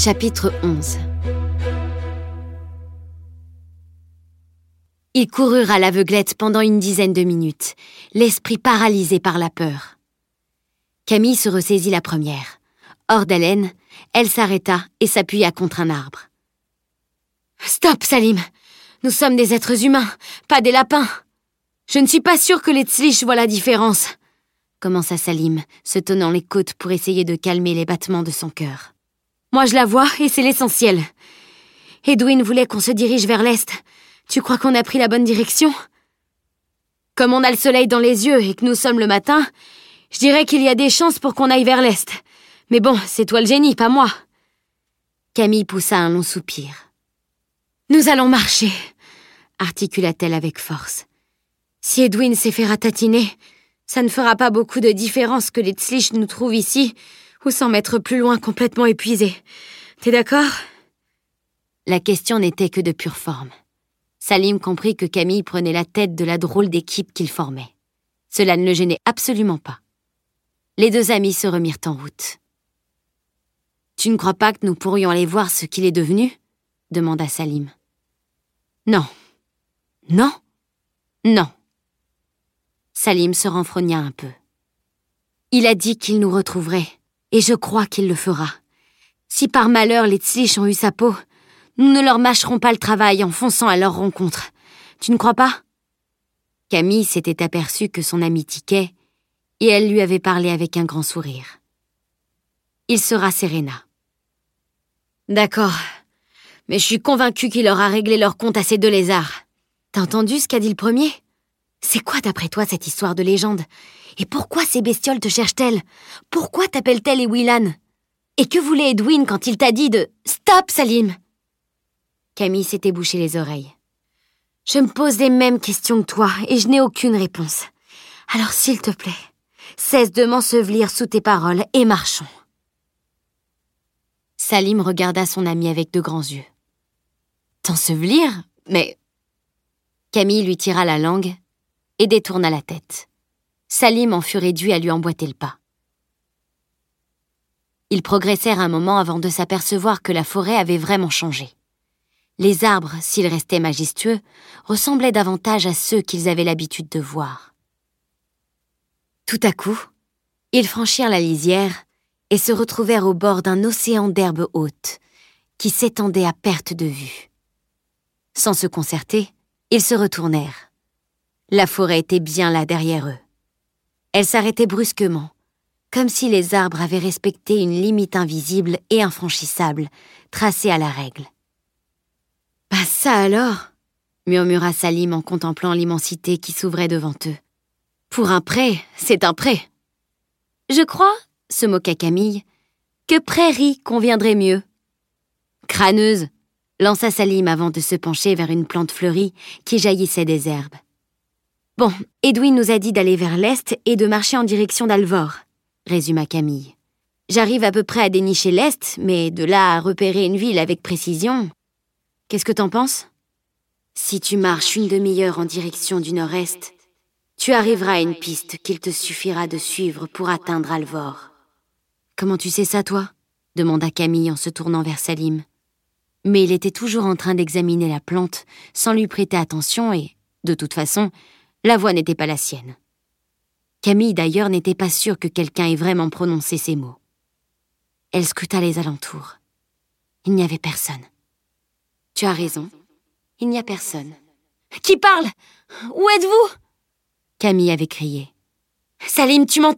Chapitre 11. Ils coururent à l'aveuglette pendant une dizaine de minutes, l'esprit paralysé par la peur. Camille se ressaisit la première. Hors d'haleine, elle s'arrêta et s'appuya contre un arbre. « Stop, Salim! Nous sommes des êtres humains, pas des lapins! Je ne suis pas sûre que les Tzlich voient la différence !» commença Salim, se tenant les côtes pour essayer de calmer les battements de son cœur. « Moi, je la vois et c'est l'essentiel. Edwin voulait qu'on se dirige vers l'est. Tu crois qu'on a pris la bonne direction ? Comme on a le soleil dans les yeux et que nous sommes le matin, je dirais qu'il y a des chances pour qu'on aille vers l'est. Mais bon, c'est toi le génie, pas moi. » Camille poussa un long soupir. « Nous allons marcher, » articula-t-elle avec force. « Si Edwin s'est fait ratatiner, ça ne fera pas beaucoup de différence que les Tzlich nous trouvent ici ou 100 mètres plus loin complètement épuisés. T'es d'accord ? » La question n'était que de pure forme. Salim comprit que Camille prenait la tête de la drôle d'équipe qu'ils formaient. Cela ne le gênait absolument pas. Les deux amis se remirent en route. « Tu ne crois pas que nous pourrions aller voir ce qu'il est devenu ?» demanda Salim. « Non. Non. Non. » Salim se renfrogna un peu. « Il a dit qu'il nous retrouverait, et je crois qu'il le fera. Si par malheur les Tzlich ont eu sa peau, nous ne leur mâcherons pas le travail en fonçant à leur rencontre. Tu ne crois pas ?» Camille s'était aperçue que son amie tiquait, et elle lui avait parlé avec un grand sourire. Il se rasséréna. « D'accord, mais je suis convaincue qu'il aura réglé leur compte à ces deux lézards. T'as entendu ce qu'a dit le premier ? C'est quoi d'après toi cette histoire de légende ? Et pourquoi ces bestioles te cherchent-elles ? Pourquoi t'appellent-elles les Willan ? Et que voulait Edwin quand il t'a dit de « Stop, Salim !» Camille s'était bouché les oreilles. « Je me pose les mêmes questions que toi et je n'ai aucune réponse. Alors s'il te plaît, cesse de m'ensevelir sous tes paroles et marchons. » Salim regarda son ami avec de grands yeux. « T'ensevelir ? Mais... » Camille lui tira la langue et détourna la tête. Salim en fut réduit à lui emboîter le pas. Ils progressèrent un moment avant de s'apercevoir que la forêt avait vraiment changé. Les arbres, s'ils restaient majestueux, ressemblaient davantage à ceux qu'ils avaient l'habitude de voir. Tout à coup, ils franchirent la lisière et se retrouvèrent au bord d'un océan d'herbes hautes qui s'étendait à perte de vue. Sans se concerter, ils se retournèrent. La forêt était bien là derrière eux. Elle s'arrêtait brusquement, comme si les arbres avaient respecté une limite invisible et infranchissable, tracée à la règle. « Bah ça alors !» murmura Salim en contemplant l'immensité qui s'ouvrait devant eux. « Pour un pré, c'est un pré. »« Je crois, » se moqua Camille, « que prairie conviendrait mieux. »« Crâneuse !» lança Salim avant de se pencher vers une plante fleurie qui jaillissait des herbes. « Bon, Edwin nous a dit d'aller vers l'est et de marcher en direction d'Alvor, » résuma Camille. « J'arrive à peu près à dénicher l'est, mais de là à repérer une ville avec précision... Qu'est-ce que t'en penses ? Si tu marches une demi-heure en direction du nord-est, tu arriveras à une piste qu'il te suffira de suivre pour atteindre Alvor. »« Comment tu sais ça, toi ?» demanda Camille en se tournant vers Salim. Mais il était toujours en train d'examiner la plante sans lui prêter attention et, de toute façon, la voix n'était pas la sienne. Camille, d'ailleurs, n'était pas sûre que quelqu'un ait vraiment prononcé ces mots. Elle scruta les alentours. Il n'y avait personne. « Tu as raison, il n'y a personne. »« Qui parle ? Où êtes-vous » Camille avait crié. « Salim, tu m'entends ?»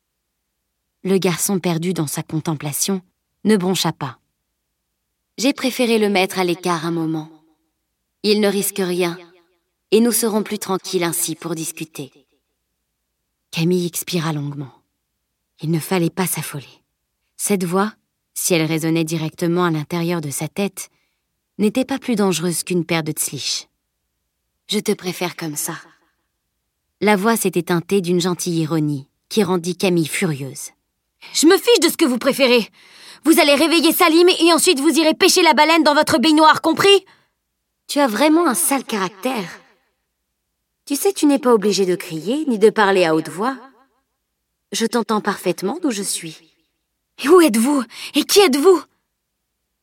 Le garçon, perdu dans sa contemplation, ne broncha pas. « J'ai préféré le mettre à l'écart un moment. Il ne risque rien, et nous serons plus tranquilles ainsi pour discuter. » Camille expira longuement. Il ne fallait pas s'affoler. Cette voix, si elle résonnait directement à l'intérieur de sa tête, n'était pas plus dangereuse qu'une paire de Tzlich. « Je te préfère comme ça. » La voix s'était teintée d'une gentille ironie qui rendit Camille furieuse. « Je me fiche de ce que vous préférez. Vous allez réveiller Salim et ensuite vous irez pêcher la baleine dans votre baignoire, compris ? Tu as vraiment un sale caractère. Tu sais, tu n'es pas obligé de crier ni de parler à haute voix. Je t'entends parfaitement d'où je suis. « Et où êtes-vous ? Et qui êtes-vous »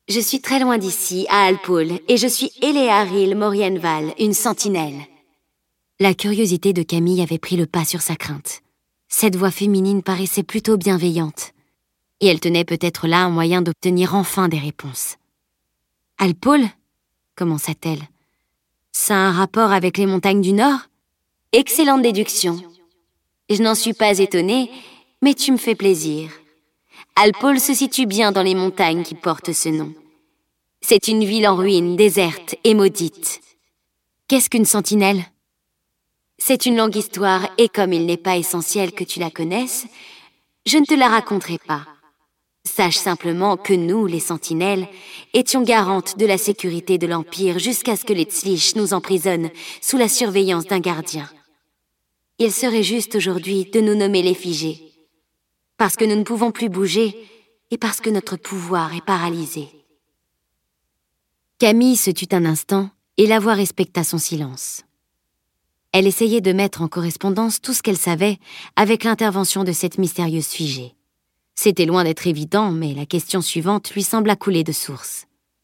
Je suis très loin d'ici, à Alpôle, et je suis Elearil Morienval, une sentinelle. » La curiosité de Camille avait pris le pas sur sa crainte. Cette voix féminine paraissait plutôt bienveillante. Et elle tenait peut-être là un moyen d'obtenir enfin des réponses. « Alpôle ?» commença-t-elle. « Ça a un rapport avec les montagnes du Nord ?»« Excellente déduction. Je n'en suis pas étonnée, mais tu me fais plaisir. Alpôle se situe bien dans les montagnes qui portent ce nom. C'est une ville en ruine, déserte et maudite. » « Qu'est-ce qu'une sentinelle ?» C'est une longue histoire, et comme il n'est pas essentiel que tu la connaisses, je ne te la raconterai pas. Sache simplement que nous, les sentinelles, étions garantes de la sécurité de l'Empire jusqu'à ce que les Tzlich nous emprisonnent sous la surveillance d'un gardien. Il serait juste aujourd'hui de nous nommer les figés, parce que nous ne pouvons plus bouger et parce que notre pouvoir est paralysé. Camille se tut un instant et la voix respecta son silence. Elle essayait de mettre en correspondance tout ce qu'elle savait avec l'intervention de cette mystérieuse figée. C'était loin d'être évident, mais la question suivante lui sembla couler de source.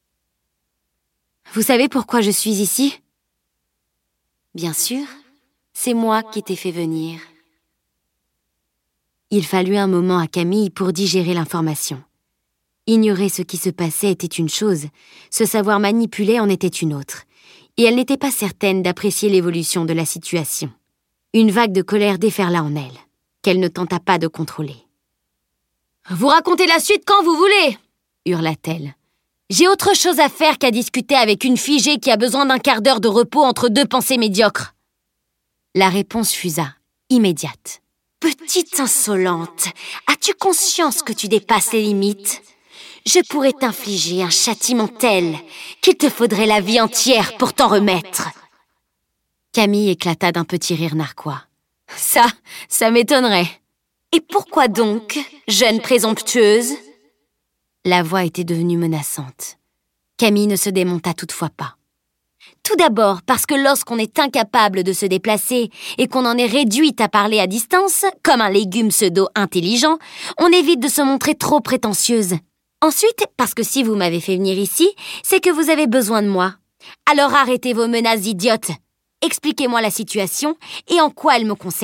« Vous savez pourquoi je suis ici ?»« Bien sûr, c'est moi qui t'ai fait venir. » Il fallut un moment à Camille pour digérer l'information. Ignorer ce qui se passait était une chose, se savoir manipuler en était une autre. Et elle n'était pas certaine d'apprécier l'évolution de la situation. Une vague de colère déferla en elle, qu'elle ne tenta pas de contrôler. « Vous racontez la suite quand vous voulez !» hurla-t-elle. « J'ai autre chose à faire qu'à discuter avec une figée qui a besoin d'un quart d'heure de repos entre deux pensées médiocres. » La réponse fusa, immédiate. « Petite insolente, as-tu conscience que tu dépasses les limites ? Je pourrais t'infliger un châtiment tel qu'il te faudrait la vie entière pour t'en remettre. » Camille éclata d'un petit rire narquois. « Ça m'étonnerait. »« Et pourquoi donc, jeune présomptueuse ?» La voix était devenue menaçante. Camille ne se démonta toutefois pas. « Tout d'abord parce que lorsqu'on est incapable de se déplacer et qu'on en est réduite à parler à distance, comme un légume pseudo-intelligent, on évite de se montrer trop prétentieuse. Ensuite, parce que si vous m'avez fait venir ici, c'est que vous avez besoin de moi. Alors arrêtez vos menaces idiotes. Expliquez-moi la situation et en quoi elle me concerne. »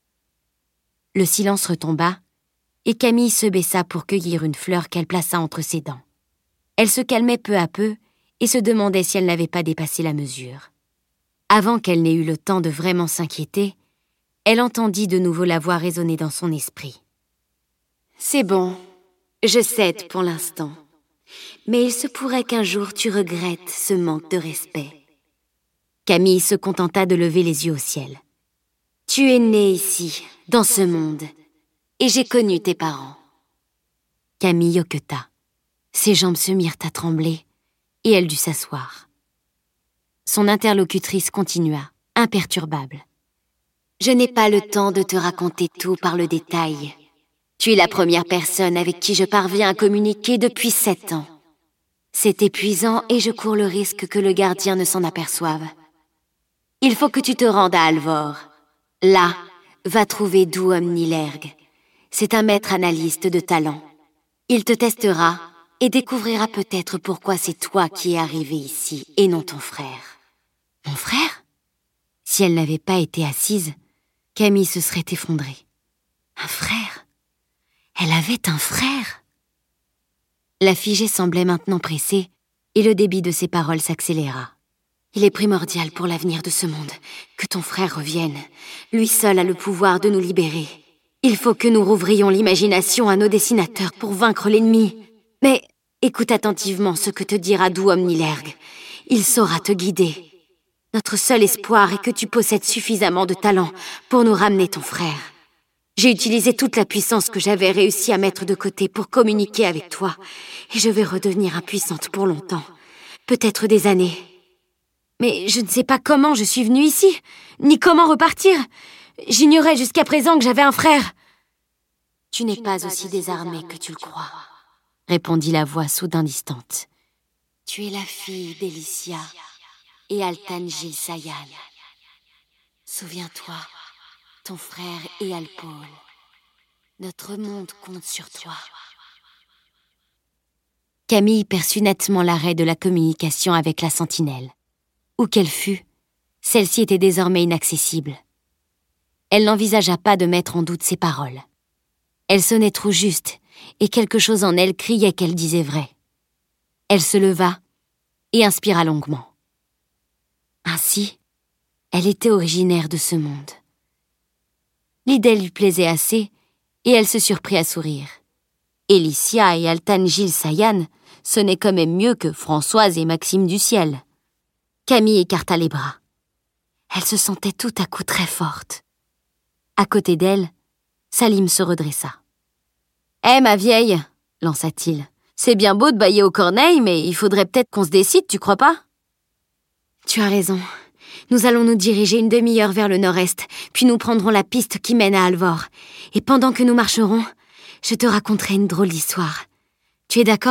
Le silence retomba et Camille se baissa pour cueillir une fleur qu'elle plaça entre ses dents. Elle se calmait peu à peu et se demandait si elle n'avait pas dépassé la mesure. Avant qu'elle n'ait eu le temps de vraiment s'inquiéter, elle entendit de nouveau la voix résonner dans son esprit. « C'est bon. Je cède pour l'instant. Mais il se pourrait qu'un jour tu regrettes ce manque de respect. » Camille se contenta de lever les yeux au ciel. « Tu es née ici, dans ce monde, et j'ai connu tes parents. » Camille hoqueta. Ses jambes se mirent à trembler, et elle dut s'asseoir. Son interlocutrice continua, imperturbable. « Je n'ai pas le temps de te raconter tout par le détail. Tu es la première personne avec qui je parviens à communiquer depuis 7 ans. C'est épuisant et je cours le risque que le gardien ne s'en aperçoive. Il faut que tu te rendes à Alvor. Là, va trouver Douom Nilerg. C'est un maître analyste de talent. Il te testera et découvrira peut-être pourquoi c'est toi qui es arrivé ici et non ton frère. » « Mon frère ?» Si elle n'avait pas été assise, Camille se serait effondrée. Un frère ? Elle avait un frère ? La figée semblait maintenant pressée, et le débit de ses paroles s'accéléra. « Il est primordial pour l'avenir de ce monde que ton frère revienne. Lui seul a le pouvoir de nous libérer. Il faut que nous rouvrions l'imagination à nos dessinateurs pour vaincre l'ennemi. Mais écoute attentivement ce que te dira Douom Nilerg. Il saura te guider. Notre seul espoir est que tu possèdes suffisamment de talent pour nous ramener ton frère. J'ai utilisé toute la puissance que j'avais réussi à mettre de côté pour communiquer avec toi, et je vais redevenir impuissante pour longtemps, peut-être des années. Mais je ne sais pas comment je suis venue ici, ni comment repartir. J'ignorais jusqu'à présent que j'avais un frère. »« Tu n'es pas aussi désarmée que tu le crois, » répondit la voix soudain distante. « Tu es la fille d'Elicia et Altan Gil Sayan. Souviens-toi, ton frère et Alpôle. Notre monde compte sur toi. » Camille perçut nettement l'arrêt de la communication avec la sentinelle. Où qu'elle fût, celle-ci était désormais inaccessible. Elle n'envisagea pas de mettre en doute ses paroles. Elle sonnait trop juste, et quelque chose en elle criait qu'elle disait vrai. Elle se leva et inspira longuement. Ainsi, elle était originaire de ce monde. L'idée lui plaisait assez, et elle se surprit à sourire. Elicia et Altan Gil Sayan sonnaient quand même mieux que Françoise et Maxime du Ciel. Camille écarta les bras. Elle se sentait tout à coup très forte. À côté d'elle, Salim se redressa. « Hé, ma vieille !» lança-t-il. « C'est bien beau de bâiller aux corneilles, mais il faudrait peut-être qu'on se décide, tu crois pas ?» Tu as raison. Nous allons nous diriger une demi-heure vers le nord-est, puis nous prendrons la piste qui mène à Alvord. Et pendant que nous marcherons, je te raconterai une drôle d'histoire. Tu es d'accord ?